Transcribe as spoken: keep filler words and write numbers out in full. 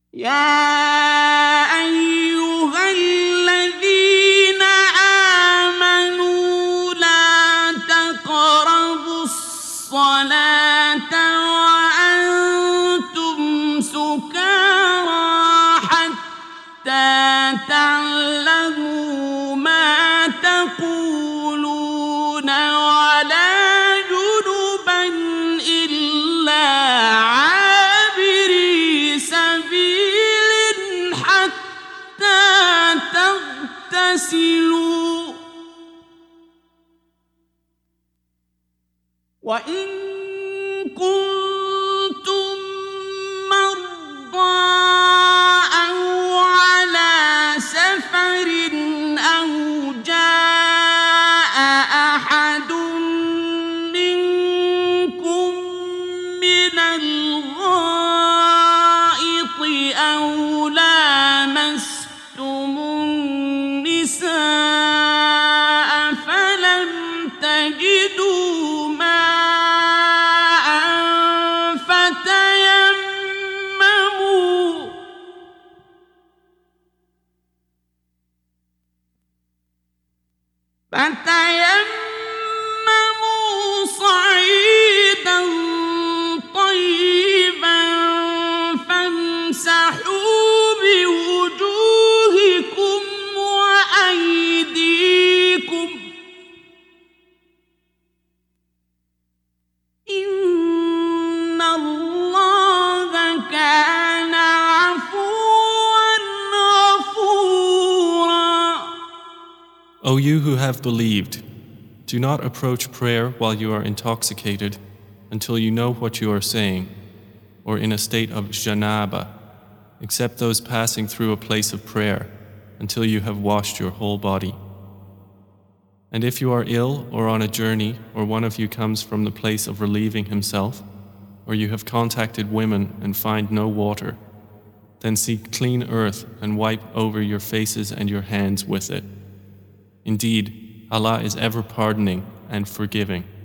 يا أيها الذين آمنوا لا تقربوا الصلاة وأنتم سكارى حتى تعلموا ما تقولون ولا جنبا إلا عابري سبيل حتى تغتسلوا وإن كنتم مرضى أو على سفر أو جاء أحد منكم من الغائط أو لامستم النساء فلم تجدوا ماء فتيمموا فتيمموا صعيدا طيبا فامسحوا بوجوهكم وأيديكم إن الله كان عفوا غفورا. O you who have believed, do not approach prayer while you are intoxicated until you know what you are saying, or in a state of janaba, except those passing through a place of prayer until you have washed your whole body. And if you are ill or on a journey, or one of you comes from the place of relieving himself, or you have contacted women and find no water, then seek clean earth and wipe over your faces and your hands with it. Indeed, Allah is ever pardoning and forgiving.